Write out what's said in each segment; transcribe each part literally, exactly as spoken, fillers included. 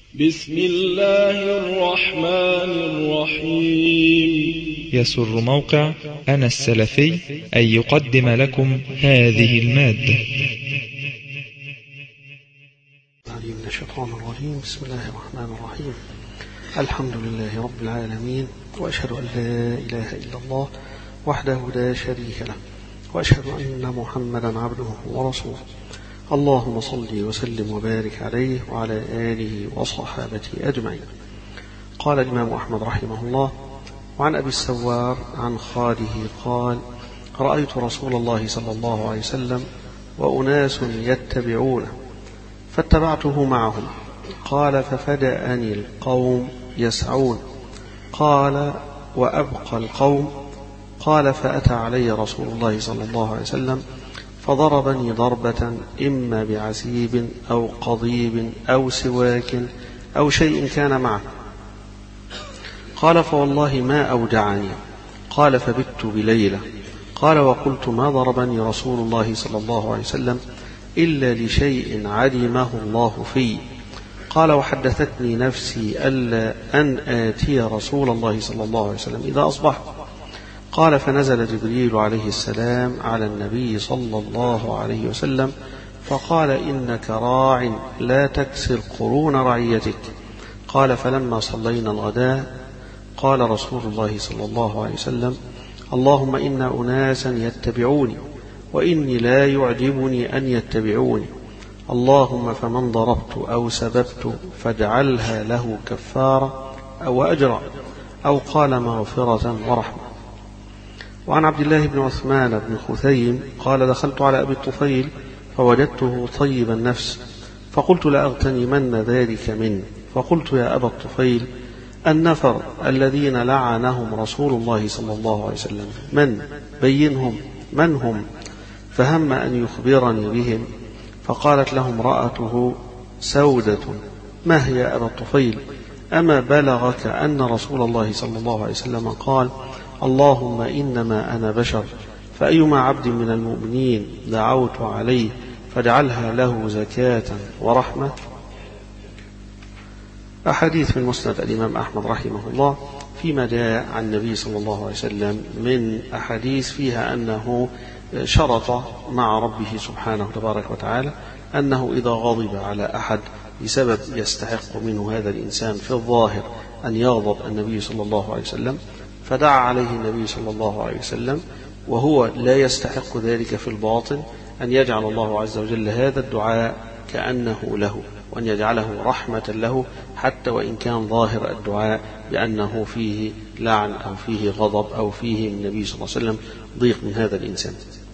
بسم الله الرحمن الرحيم. يسر موقع أنا السلفي أن يقدم لكم هذه المادة. من الشيطان الرجيم. بسم الله الرحمن الرحيم. الحمد لله رب العالمين، وأشهد أن لا إله إلا الله وحده لا شريك له، وأشهد أن محمدا عبده ورسوله. اللهم صل وسلم وبارك عليه وعلى آله وصحابته أجمعين. قال الإمام أحمد رحمه الله: وعن أبي السوار عن خاله قال: رأيت رسول الله صلى الله عليه وسلم وأناس يتبعونه فاتبعته معهم. قال: ففدأني القوم يسعون. قال: وأبقى القوم. قال: فأتى علي رسول الله صلى الله عليه وسلم فضربني ضربة إما بعسيب أو قضيب أو سواك أو شيء كان معه. قال: فوالله ما أوجعني. قال: فبت بليلة. قال: وقلت: ما ضربني رسول الله صلى الله عليه وسلم إلا لشيء علمه الله في. قال: وحدثتني نفسي ألا أن آتي رسول الله صلى الله عليه وسلم إذا أصبحت. قال: فنزل جبريل عليه السلام على النبي صلى الله عليه وسلم فقال: إنك راع لا تكسر قرون رعيتك. قال: فلما صلينا الغداء قال رسول الله صلى الله عليه وسلم: اللهم إن أناسا يتبعوني وإني لا يعجبني أن يتبعوني، اللهم فمن ضربت أو سببت فاجعلها له كفارة أو أجرا، أو قال مغفرة ورحمة. وعن عبد الله بن عثمان بن خثيم قال: دخلت على أبي الطفيل فوجدته طيب النفس، فقلت: لأغتنمن ذلك منه. فقلت: يا أبا الطفيل، النفر الذين لعنهم رسول الله صلى الله عليه وسلم من؟ بينهم من هم؟ فهم أن يخبرني بهم. فقالت له امرأته سودة: ما هي يا أبا الطفيل؟ أما بلغك أن رسول الله صلى الله عليه وسلم قال: اللهم إنما أنا بشر، فأيما عبد من المؤمنين دعوت عليه فاجعلها له زكاة ورحمة. أحاديث من مسند الإمام أحمد رحمه الله فيما جاء عن النبي صلى الله عليه وسلم من أحاديث فيها أنه شرط مع ربه سبحانه تبارك وتعالى أنه إذا غضب على أحد بسبب يستحق منه هذا الإنسان في الظاهر أن يغضب النبي صلى الله عليه وسلم، فدعا عليه النبي صلى الله عليه وسلم وهو لا يستحق ذلك في الباطن أن يجعل الله عز وجل هذا الدعاء كأنه له، وأن يجعله رحمة له، حتى وإن كان ظاهر الدعاء بأنه فيه لعن أو فيه غضب أو فيه من النبي صلى الله عليه وسلم ضيق من هذا الإنسان.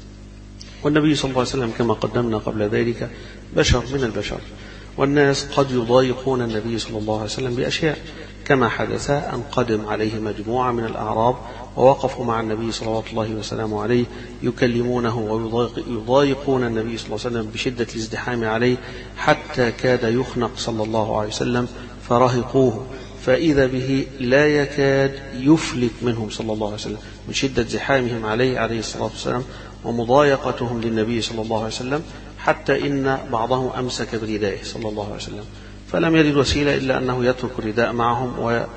والنبي صلى الله عليه وسلم كما قدمنا قبل ذلك بشر من البشر، والناس قد يضايقون النبي صلى الله عليه وسلم بأشياء، كما حدث أن قدم عليه مجموعة من الأعراب ووقفوا مع النبي صلى الله وسلم عليه يكلمونه ويضايقون النبي صلى الله عليه وسلم بشدة الازدحام عليه، حتى كاد يخنق صلى الله عليه وسلم فرهقوه، فإذا به لا يكاد يفلت منهم صلى الله عليه وسلم من شدة زحامهم عليه عليه الصلاة والسلام ومضايقتهم للنبي صلى الله عليه وسلم، حتى إن بعضهم أمسك بردائه صلى الله عليه وسلم، فلم يجد وسيلة إلا أنه يترك الرداء معهم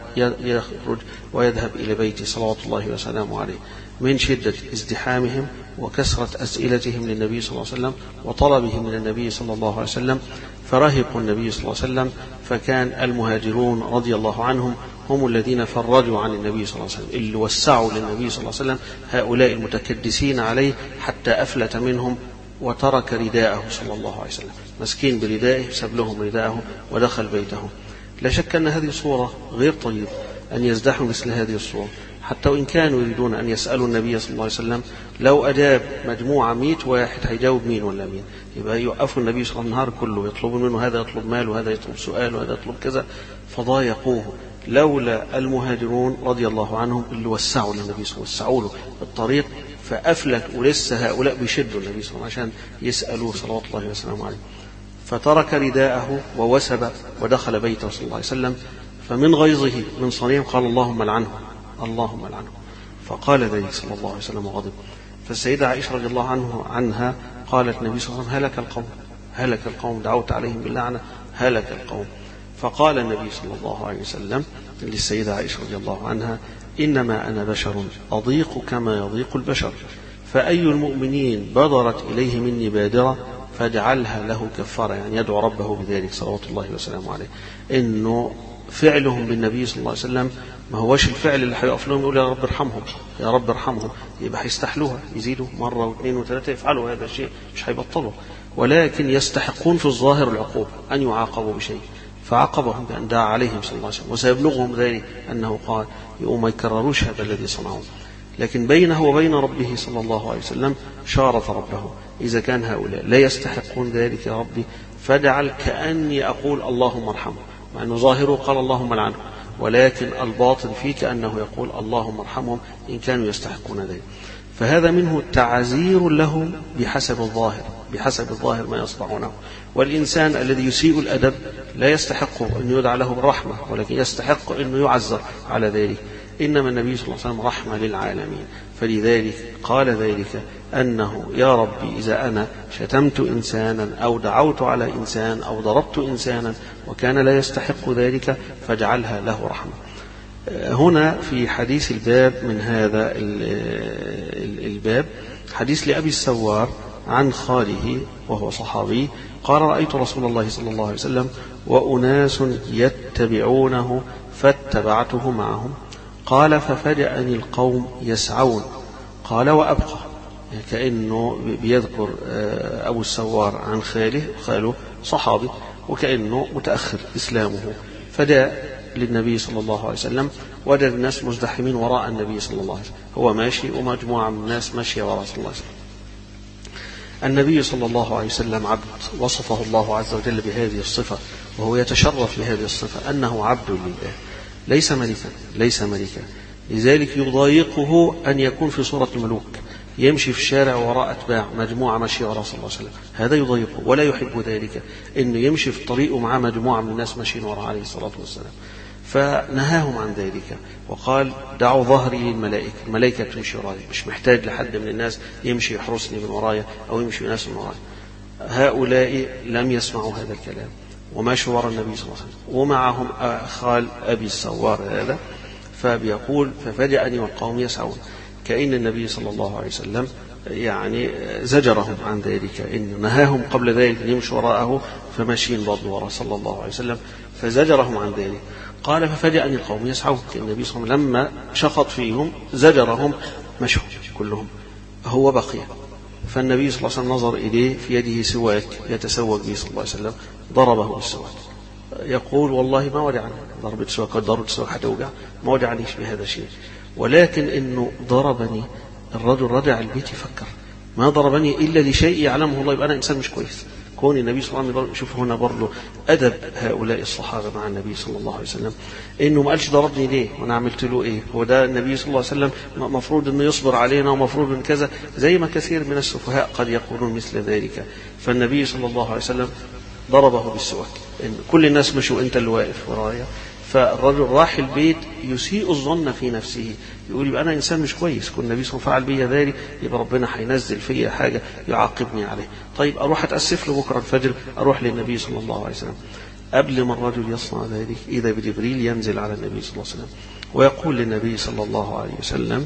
ويخرج ويذهب إلى بيته صلوات الله وسلامه عليه من شدة ازدحامهم وكثرة أسئلتهم للنبي صلى الله عليه وسلم وطلبهم من النبي صلى الله عليه وسلم، فرهقوا النبي صلى الله عليه وسلم. فكان المهاجرون رضي الله عنهم هم الذين فرجوا عن النبي صلى الله عليه وسلم، اللي وسعوا للنبي صلى الله عليه وسلم هؤلاء المتكدسين عليه حتى أفلت منهم وترك رداءه صلى الله عليه وسلم، مسكين بردائه ساب لهم رداءه ودخل بيته. لا شك أن هذه صورة غير طيبة أن يزدحوا مثل هذه الصورة، حتى وإن كانوا يريدون أن يسألوا النبي صلى الله عليه وسلم، لو أجاب مجموعة مئة واحد هيجاوب مين ولا مين؟ يبقى يوقفوا النبي صلى الله عليه وسلم النهار كله يطلبوا منه، هذا يطلب مال وهذا يطلب سؤال وهذا يطلب كذا، فضايقوه. لولا المهاجرون رضي الله عنهم اللي وسعوا للنبي صلى الله عليه وسلم، وسعوا له الطريق فأفلت، ولسه هؤلاء بيشدوا النبي صلى الله عليه وسلم عشان يسألوه صلوات الله وسلامه عليه، فترك رداءه ووسب ودخل بيته صلى الله عليه وسلم. فمن غيظه من صنيعهم قال: اللهم لعنه اللهم لعنه. فقال ذلك صلى الله عليه وسلم وغضب. فالسيدة عائشة رضي الله عنه عنها قالت: النبي صلى الله عليه وسلم هلك القوم هلك القوم دعوت عليهم باللعنة هلك القوم. فقال النبي صلى الله عليه وسلم للسيدة عائشة رضي الله عنها: إنما أنا بشر أضيق كما يضيق البشر، فأي المؤمنين بدرت إليه مني بادرة فاجعلها له كفارة، يعني يدعو ربه بذلك صلوات الله وسلامه عليه. إنه فعلهم بالنبي صلى الله عليه وسلم ما هوش الفعل اللي هيقف لهم يقول يا رب ارحمهم يا رب ارحمهم، يبقى هيستحلوها يزيدوا مرة واثنين وثلاثة يفعلوا هذا الشيء مش هيبطلوا، ولكن يستحقون في الظاهر العقوبة أن يعاقبوا بشيء، فعاقبهم بأن دعا عليهم صلى الله عليه وسلم، وسيبلغهم ذلك أنه قال يقوم ما يكرروش هذا الذي صنعوه. لكن بينه وبين ربه صلى الله عليه وسلم شارط ربه: إذا كان هؤلاء لا يستحقون ذلك يا ربي فاجعل كأني أقول اللهم ارحمه، مع أنه ظاهره قال اللهم لعنه، ولكن الباطن فيه كأنه يقول اللهم ارحمهم إن كانوا يستحقون ذلك. فهذا منه تعزير لهم بحسب الظاهر بحسب الظاهر ما يصنعونه. والإنسان الذي يسيء الأدب لا يستحق أن يدعى له بالرحمة، ولكن يستحق أن يعزر على ذلك. إنما النبي صلى الله عليه وسلم رحمة للعالمين، فلذلك قال ذلك أنه يا ربي إذا أنا شتمت إنسانا أو دعوت على إنسان أو ضربت إنسانا وكان لا يستحق ذلك فاجعلها له رحمة. هنا في حديث الباب من هذا الباب حديث لأبي السوار عن خاله وهو صحابي قال: رأيت رسول الله صلى الله عليه وسلم وأناس يتبعونه فاتبعته معهم. قال: ففجأني القوم يسعون. قال: وأبقى، كأنه بيذكر أبو السوار عن خاله، خاله صحابي وكأنه متأخر إسلامه، فجاء للنبي صلى الله عليه وسلم وجد الناس مزدحمين وراء النبي صلى الله عليه وسلم، هو ماشي ومجموعة من الناس ماشية وراء صلى الله عليه وسلم. النبي صلى الله عليه وسلم عبد وصفه الله عز وجل بهذه الصفة، وهو يتشرف بهذه الصفة أنه عبد لله ليس ملكا ليس ملكا لذلك يضايقه أن يكون في صورة الملوك، يمشي في الشارع وراء أتباع مجموعة ماشية وراء صلى الله عليه وسلم، هذا يضايقه ولا يحب ذلك، إنه يمشي في طريقه مع مجموعة من الناس ماشيين وراء عليه الصلاة والسلام. فنهاهم عن ذلك وقال: دعوا ظهري للملائكة، الملائكة تمشي وراي، مش محتاج لحد من الناس يمشي يحرسني من ورايا أو يمشي ناس من ورايا. هؤلاء لم يسمعوا هذا الكلام وماشوا وراء النبي صلى الله عليه وسلم، ومعهم خال أبي السوار هذا. فبيقول: ففجأني والقوم يسعون، كأن النبي صلى الله عليه وسلم يعني زجرهم عن ذلك، إن نهاهم قبل ذلك أن يمشوا وراءه فماشيين برضو وراء صلى الله عليه وسلم، فزجرهم عن ذلك. قال: ففجأني القوم يسعون، كأن النبي صلى الله عليه وسلم لما شخط فيهم زجرهم مشوا كلهم، هو بقي. فالنبي صلى الله عليه وسلم نظر إليه في يده سواك يتسوق به صلى الله عليه وسلم، ضربه بالسواك. يقول: والله ما وجعني، ضربة سواك ضربة سواك حتى وجع، ما وجعنيش بهذا الشيء، ولكن إنه ضربني. الرجل رجع البيت يفكر: ما ضربني إلا لشيء يعلمه الله، يبقى أنا إنسان مش كويس. كون النبي صلى الله عليه وسلم، شوف هنا برضه أدب هؤلاء الصحابة مع النبي صلى الله عليه وسلم، إنه ما قالش ضربني ليه وأنا عملت له إيه، هو ده النبي صلى الله عليه وسلم مفروض إنه يصبر علينا ومفروض من كذا، زي ما كثير من السفهاء قد يقولون مثل ذلك. فالنبي صلى الله عليه وسلم ضربه بالسواك، إن كل الناس مشوا أنت اللي واقف ورايا. فالرجل راح البيت يسيء الظن في نفسه، يقول: يبقى أنا إنسان مش كويس، كل النبي صلى الله عليه وسلم فعل بي ذلك، يبقى ربنا هينزل فيا حاجة يعاقبني عليه. طيب أروح أتأسف له بكرة الفجر، أروح للنبي صلى الله عليه وسلم. قبل ما الرجل يصنع ذلك إذا بجبريل ينزل على النبي صلى الله عليه وسلم ويقول للنبي صلى الله عليه وسلم: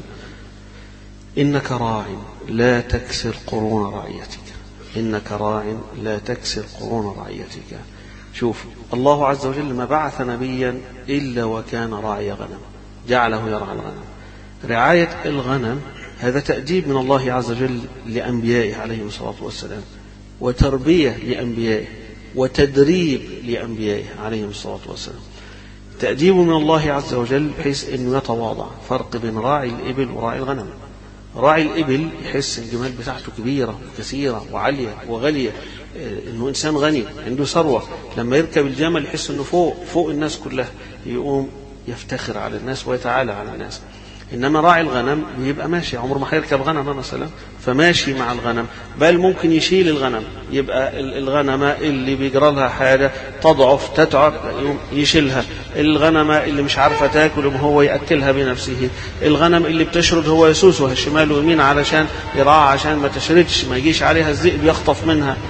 إنك راع لا تكسر قرون رعيتك، إنك راع لا تكسر قرون رعيتك. شوف، الله عز وجل ما بعث نبيا إلا وكان راعي غنم، جعله يرعى الغنم. رعاية الغنم هذا تأديب من الله عز وجل لأنبيائه عليهم الصلاة والسلام، وتربية لأنبيائه، وتدريب لأنبيائه عليهم الصلاة والسلام. تأديب من الله عز وجل بحيث أنه يتواضع. فرق بين راعي الإبل وراعي الغنم. راعي الإبل يحس الجمال بتاعته كبيرة وكثيرة وعالية وغالية، إنه إنسان غني عنده ثروة، لما يركب الجمل يحس إنه فوق فوق الناس كلها، يقوم يفتخر على الناس ويتعالى على الناس. إنما راعي الغنم بيبقى ماشي، عمره ما هيركب غنم مثلا، فماشي مع الغنم، بل ممكن يشيل الغنم، يبقى الغنمة اللي بيجرى لها حاجة تضعف تتعب يقوم يشيلها، الغنمة اللي مش عارفة تاكل هو يأكلها بنفسه، الغنم اللي بتشرد هو يسوسها الشمال ويمين علشان يراعى عشان ما تشردش، ما يجيش عليها الذئب يخطف منها.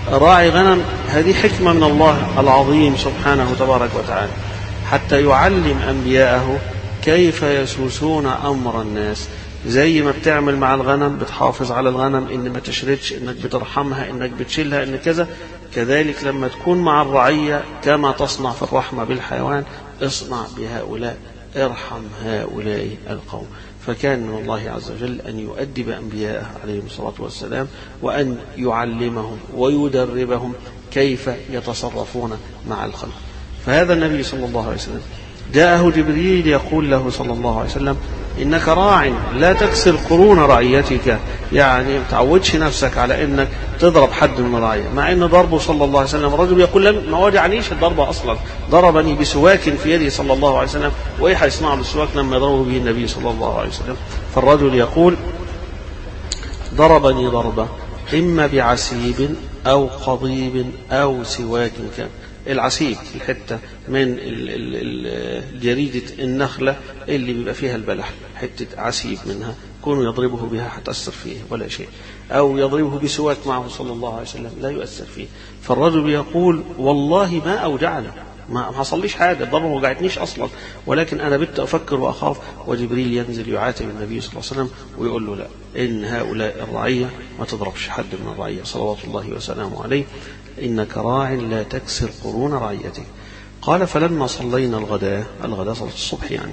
راعي غنم هذه حكمة من الله العظيم سبحانه تبارك وتعالى حتى يعلم أنبياءه كيف يسوسون أمر الناس. زي ما بتعمل مع الغنم بتحافظ على الغنم إن ما تشردش، إنك بترحمها، إنك بتشيلها، إن كذا، كذلك لما تكون مع الرعية كما تصنع في الرحمة بالحيوان اصنع بهؤلاء، ارحم هؤلاء القوم. فكان من الله عز وجل أن يؤدب أنبياءه عليهم الصلاة والسلام وأن يعلمهم ويدربهم كيف يتصرفون مع الخلق. فهذا النبي صلى الله عليه وسلم جاءه جبريل يقول له صلى الله عليه وسلم إنك راع لا تكسر قرون رعيتك، يعني ما تعودش نفسك على إنك تضرب حد من الرعية، مع إن ضربه صلى الله عليه وسلم الرجل يقول ما وجعنيش الضربة أصلا، ضربني بسواك في يدي صلى الله عليه وسلم، وإيه هيصنع بالسواك لما يضربه به النبي صلى الله عليه وسلم. فالرجل يقول ضربني ضربة إما بعسيب أو قضيب أو سواك كان. العسيب الحتة من جريدة النخلة اللي بيبقى فيها البلح، حتة عسيب منها كونوا يضربه بها حتأثر فيه ولا شيء، أو يضربه بسواك معه صلى الله عليه وسلم لا يؤثر فيه. فالرجل يقول والله ما أوجعنا، ما حصليش حاجة، الضربة ما وجعتنيش أصلا، ولكن أنا بت أفكر وأخاف. وجبريل ينزل يعاتب النبي صلى الله عليه وسلم ويقول له لا، إن هؤلاء الرعية ما تضربش حد من الرعية صلوات الله وسلامه عليه، إنك راع لا تكسر قرون رعيتك. قال فلما صلينا الغداء، الغداء صلاة الصبح يعني،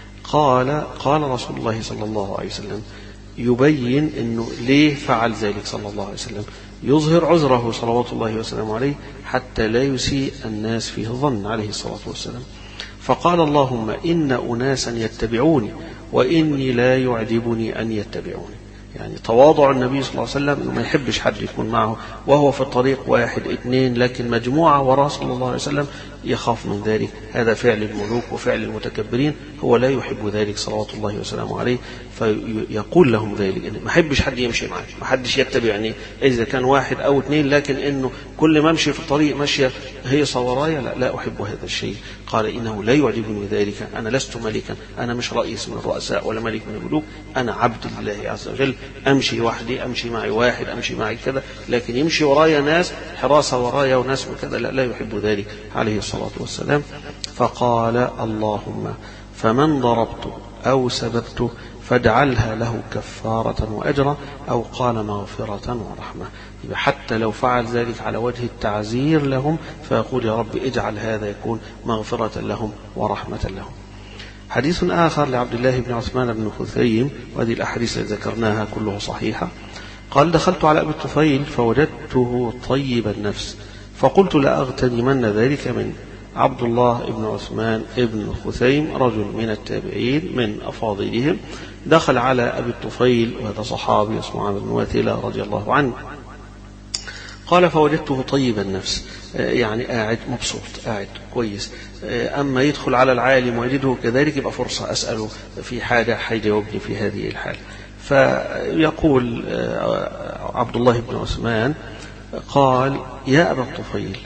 قال قال رسول الله صلى الله عليه وسلم يبين إنه ليه فعل ذلك صلى الله عليه وسلم، يظهر عذره صلوات الله وسلامه عليه حتى لا يسيء الناس فيه الظن عليه الصلاة والسلام. فقال اللهم إن أناسا يتبعوني وإني لا يعجبني أن يتبعوني. يعني تواضع النبي صلى الله عليه وسلم انه ما يحبش حد يكون معه وهو في الطريق واحد اثنين، لكن مجموعة وراء صلى الله عليه وسلم يخاف من ذلك. هذا فعل الملوك وفعل المتكبرين، هو لا يحب ذلك صلوات الله وسلامه عليه، فيقول لهم ذلك إن ما يحبش حد يمشي معه، ما حدش يتبعني إذا كان واحد أو اثنين، لكن إنه كل ما امشي في الطريق ماشية هيصة ورايا، لا, لا أحب هذا الشيء. قال إنه لا يعجبني ذلك، أنا لست ملكا، أنا مش رئيس من الرؤساء ولا ملك من الملوك، أنا عبد لله عز وجل، أمشي وحدي، أمشي معي واحد، أمشي معي كذا، لكن يمشي ورايا ناس حراسة ورايا وناس وكذا، لا, لا يحب ذلك عليه الصلاة والسلام. فقال اللهم فمن ضربته أو سببته فاجعلها له كفارة وأجرا، أو قال مغفرة ورحمة. حتى لو فعل ذلك على وجه التعزير لهم فيقول يا رب اجعل هذا يكون مغفرة لهم ورحمة لهم. حديث آخر لعبد الله بن عثمان بن خثيم، وهذه الأحاديث التي ذكرناها كلها صحيحة. قال دخلت على أبي الطفيل فوجدته طيب النفس فقلت لأغتنمن ذلك منه. عبد الله بن عثمان بن خثيم رجل من التابعين من أفاضلهم، دخل على أبي الطفيل وهذا صحابي اسمه عامر بن واثلة رضي الله عنه. قال فوجدته طيب النفس، يعني قاعد مبسوط، قاعد كويس. أما يدخل على العالم ويجده كذلك يبقى فرصة أسأله في حاجة حيجاوبني في هذه الحال. فيقول عبد الله بن عثمان قال يا أبا الطفيل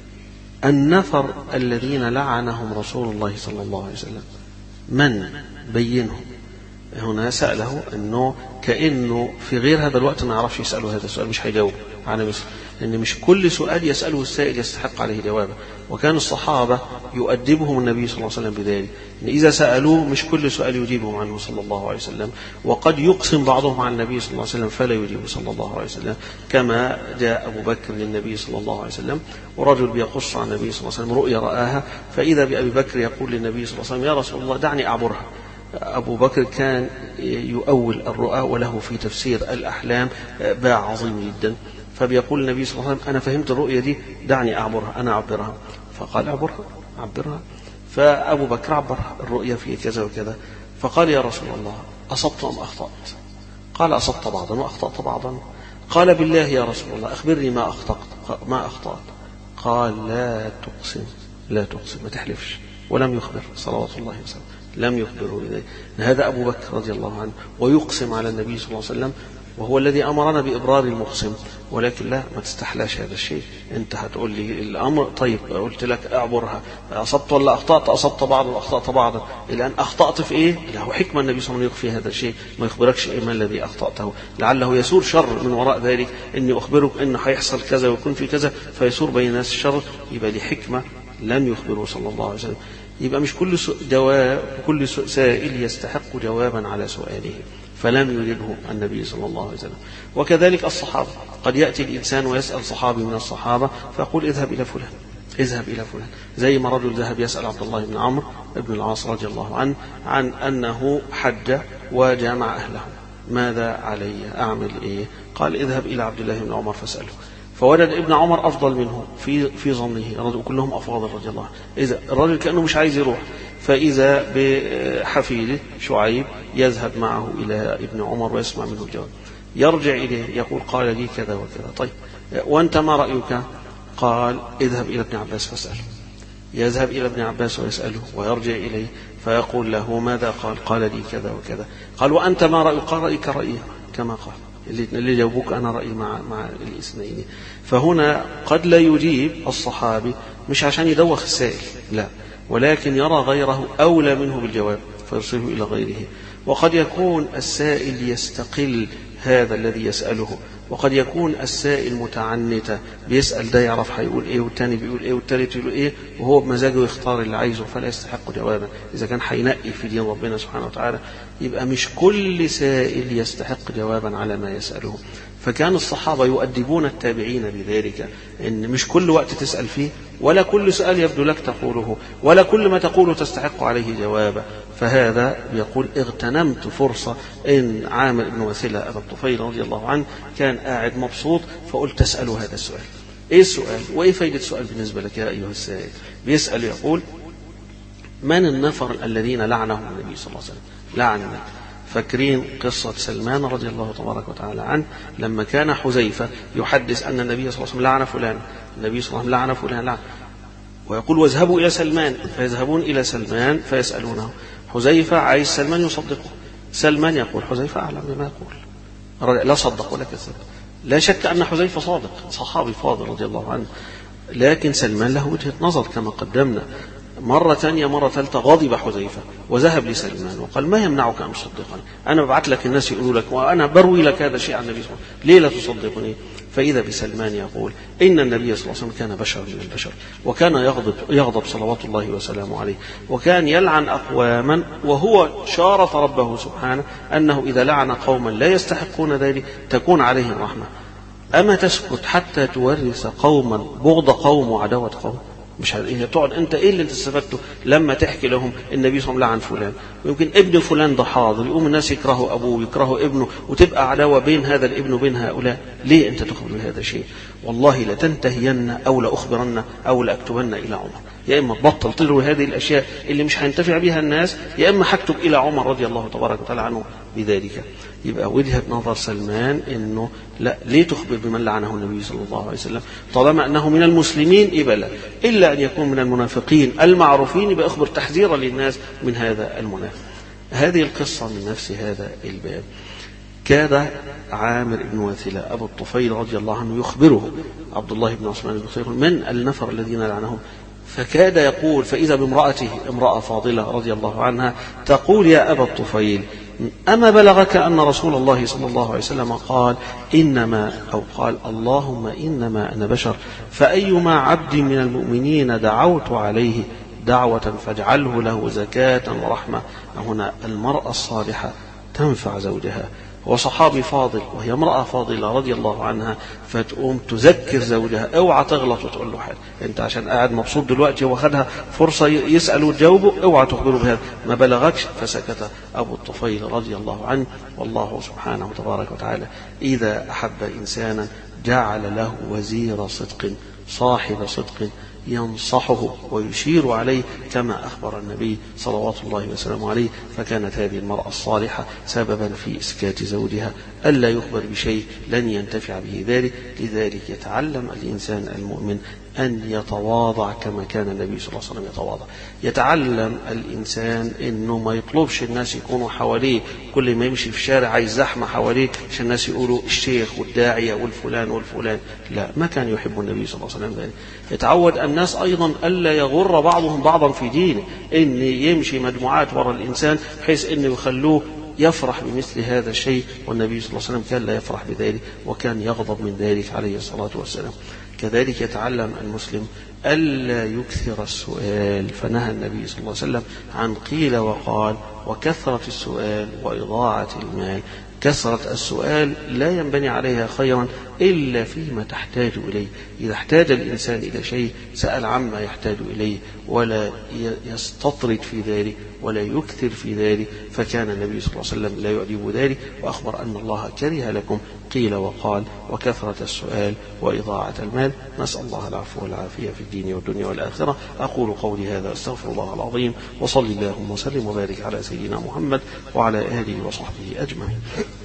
النفر الذين لعنهم رسول الله صلى الله عليه وسلم من بينهم؟ هنا سأله أنه كأنه في غير هذا الوقت ما يعرفش يسأله هذا السؤال، مش هيجاوب على مثل، لأن مش كل سؤال يسأله السائل يستحق عليه جوابه. وكان الصحابة يؤدبهم النبي صلى الله عليه وسلم بذلك، إن إذا سألوه مش كل سؤال يجيبهم عنه صلى الله عليه وسلم، وقد يقسم بعضهم عن النبي صلى الله عليه وسلم فلا يجيبه صلى الله عليه وسلم، كما جاء أبو بكر للنبي صلى الله عليه وسلم ورجل بيقص عن النبي صلى الله عليه وسلم رؤيا رآها، فإذا بأبي بكر يقول للنبي صلى الله عليه وسلم يا رسول الله دعني أعبرها. أبو بكر كان يؤول الرؤى وله في تفسير الأحلام باع عظيم جدا، فبيقول النبي صلى الله عليه وسلم أنا فهمت الرؤيا دي دعني أعبرها، أنا أعبرها. فقال أعبرها عبرها. فأبو بكر عبر الرؤيا في كذا وكذا. فقال يا رسول الله أصبت أم أخطأت؟ قال أصبت بعضا وأخطأت بعضا. قال بالله يا رسول الله أخبرني ما أخطأت ما أخطأت قال لا تقسم لا تقسم ما تحلفش. ولم يخبر صلوات الله وسلم، لم يخبره بذلك. هذا أبو بكر رضي الله عنه ويقسم على النبي صلى الله عليه وسلم وهو الذي أمرنا بإبرار المقسم، ولكن لا، ما تستحلاش هذا الشيء. أنت هتقول لي الأمر طيب، قلت لك أعبرها، أصبت ولا أخطأت؟ أصبت بعض وأخطأت بعضا. الآن أخطأت في إيه؟ له حكمة النبي صلى الله عليه وسلم يخفي هذا الشيء، ما يخبركش إيه ما الذي أخطأته، لعله يسور شر من وراء ذلك، إني أخبرك إنه هيحصل كذا ويكون في كذا فيسور بين الناس الشر، يبقى لي حكمة لم يخبره صلى الله عليه وسلم. يبقى مش كل جواب كل سائل يستحق جوابا على سؤاله، فلم يجبه النبي صلى الله عليه وسلم. وكذلك الصحابة، قد يأتي الإنسان ويسأل صحابي من الصحابة فيقول اذهب إلى فلان، اذهب إلى فلان، زي ما رجل ذهب يسأل عبد الله بن عمرو بن العاص رضي الله عنه عن أنه حج وجامع أهله، ماذا علي أعمل إيه؟ قال اذهب إلى عبد الله بن عمر فاسأله، فوجد ابن عمر أفضل منه في في ظنه، كلهم أفاضل رضي الله عنه. إذا الرجل كأنه مش عايز يروح، فإذا بحفيده شعيب يذهب معه إلى ابن عمر ويسمع منه الجواب، يرجع إليه يقول قال لي كذا وكذا، طيب وأنت ما رأيك؟ قال اذهب إلى ابن عباس فاسأله، يذهب إلى ابن عباس ويسأله ويرجع إليه فيقول له ماذا قال؟ قال لي كذا وكذا. قال وأنت ما رأيك؟ قال رأيك رأيه كما قال، اللي جاوبوك أنا رأيي مع مع الاثنين. فهنا قد لا يجيب الصحابي مش عشان يدوخ السائل، لا، ولكن يرى غيره أولى منه بالجواب فيرسله إلى غيره. وقد يكون السائل يستقل هذا الذي يسأله، وقد يكون السائل متعنتة بيسأل ده يعرف هيقول ايه والتاني بيقول ايه والتالت يقول ايه، وهو بمزاجه يختار اللي عايزه فلا يستحق جوابا. إذا كان هينقي في دين ربنا سبحانه وتعالى يبقى مش كل سائل يستحق جوابا على ما يسأله. فكان الصحابة يؤدبون التابعين بذلك، إن مش كل وقت تسأل فيه، ولا كل سؤال يبدو لك تقوله، ولا كل ما تقوله تستحق عليه جوابا. فهذا يقول اغتنمت فرصة إن عامر بن وثيلة أبا الطفيل رضي الله عنه كان قاعد مبسوط فقلت تسأله هذا السؤال. إيه السؤال؟ وإيه فايدة السؤال بالنسبة لك يا أيها السائل؟ بيسأل يقول من النفر الذين لعنهم النبي صلى الله عليه وسلم؟ لعن النبي. فاكرين قصة سلمان رضي الله تبارك وتعالى عنه لما كان حذيفة يحدث أن النبي صلى الله عليه وسلم لعن فلان، النبي صلى الله عليه وسلم لعن فلان لعن، ويقول واذهبوا إلى سلمان، فيذهبون إلى سلمان فيسألونه. حذيفة عايز سلمان يصدقه، سلمان يقول حذيفة أعلم بما يقول، لا صدق ولا كذب. لا شك أن حذيفة صادق، صحابي فاضل رضي الله عنه، لكن سلمان له وجهة نظر كما قدمنا. مرة ثانية مرة ثالثة غضب حذيفة وذهب لسلمان وقال ما يمنعك أن تصدقني؟ أنا ببعث لك الناس يقولوا لك وأنا بروي لك هذا الشيء عن النبي صلى الله عليه وسلم، ليه لا تصدقني؟ فإذا بسلمان يقول إن النبي صلى الله عليه وسلم كان بشر من البشر، وكان يغضب, يغضب صلوات الله وسلامه عليه، وكان يلعن أقواما وهو شارط ربه سبحانه أنه إذا لعن قوما لا يستحقون ذلك تكون عليهم رحمة. أما تسكت حتى تورث قوما بغض قوم وعداوة قوم؟ مش هي تقعد انت ايه اللي انت استفدته لما تحكي لهم النبي صلى الله عليه وسلم لعن فلان، ويمكن ابن فلان ده حاضر يقوم الناس يكرهوا ابوه يكرهوا ابنه وتبقى عداوه بين هذا الابن وبين هؤلاء، ليه انت تخبر بهذا الشيء؟ والله لتنتهين او لاخبرن او لاكتبن الى عمر، يا اما تبطل تروي هذه الاشياء اللي مش هينتفع بها الناس، يا اما هكتب الى عمر رضي الله تبارك وتعالى عنه بذلك. يبقى وجهة نظر سلمان انه لا، ليه تخبر بمن لعنه النبي صلى الله عليه وسلم؟ طالما انه من المسلمين يبقى لا، الا ان يكون من المنافقين المعروفين يبقى اخبر تحذيرا للناس من هذا المنافق. هذه القصة من نفس هذا الباب. كاد عامر بن وثيلة أبو الطفيل رضي الله عنه يخبره عبد الله بن عثمان بن خير من النفر الذين لعنهم، فكاد يقول فإذا بامرأته امرأة فاضلة رضي الله عنها تقول يا أبا الطفيل أما بلغك أن رسول الله صلى الله عليه وسلم قال إنما أو قال اللهم إنما أنا بشر فأيما عبد من المؤمنين دعوت عليه دعوة فاجعله له زكاة ورحمة. هنا المرأة الصالحة تنفع زوجها، وصحابي فاضل وهي امرأة فاضلة رضي الله عنها فتقوم تذكر زوجها اوعى تغلط وتقول له حاجة، انت عشان قاعد مبسوط دلوقتي وخدها فرصة يسأل وتجاوبه اوعى تخبره بهذا، ما بلغكش. فسكت أبو الطفيل رضي الله عنه. والله سبحانه وتبارك وتعالى إذا أحب إنسانا جعل له وزير صدق صاحب صدق ينصحه ويشير عليه كما أخبر النبي صلوات الله وسلامه عليه. فكانت هذه المرأة الصالحة سببا في إسكات زوجها ألا يخبر بشيء لن ينتفع به ذلك. لذلك يتعلم الإنسان المؤمن أن يتواضع كما كان النبي صلى الله عليه وسلم يتواضع. يتعلم الإنسان أنه ما يطلبش الناس يكونوا حواليه، كل ما يمشي في شارع عايز زحمة حواليه عشان الناس يقولوا الشيخ والداعية والفلان والفلان. لا، ما كان يحب النبي صلى الله عليه وسلم ذلك. يتعود الناس أيضا ألا يغر بعضهم بعضا في دينه، أن يمشي مجموعات وراء الإنسان بحيث أنه يخلوه يفرح بمثل هذا الشيء، والنبي صلى الله عليه وسلم كان لا يفرح بذلك وكان يغضب من ذلك عليه الصلاة والسلام. كذلك يتعلم المسلم ألا يكثر السؤال، فنهى النبي صلى الله عليه وسلم عن قيل وقال وكثرة السؤال وإضاعة المال. كثرة السؤال لا ينبني عليها خيرا إلا فيما تحتاج إليه. إذا احتاج الإنسان إلى شيء سأل عما يحتاج إليه ولا يستطرد في ذلك ولا يكثر في ذلك، فكان النبي صلى الله عليه وسلم لا يعجب ذلك، وأخبر أن الله كره لكم قيل وقال وكثرة السؤال وإضاعة المال. نسأل الله العفو والعافية في الدين والدنيا والآخرة. أقول قولي هذا أستغفر الله العظيم، وصلي اللهم وسلم وبارك على سيدنا محمد وعلى آله وصحبه أجمعين.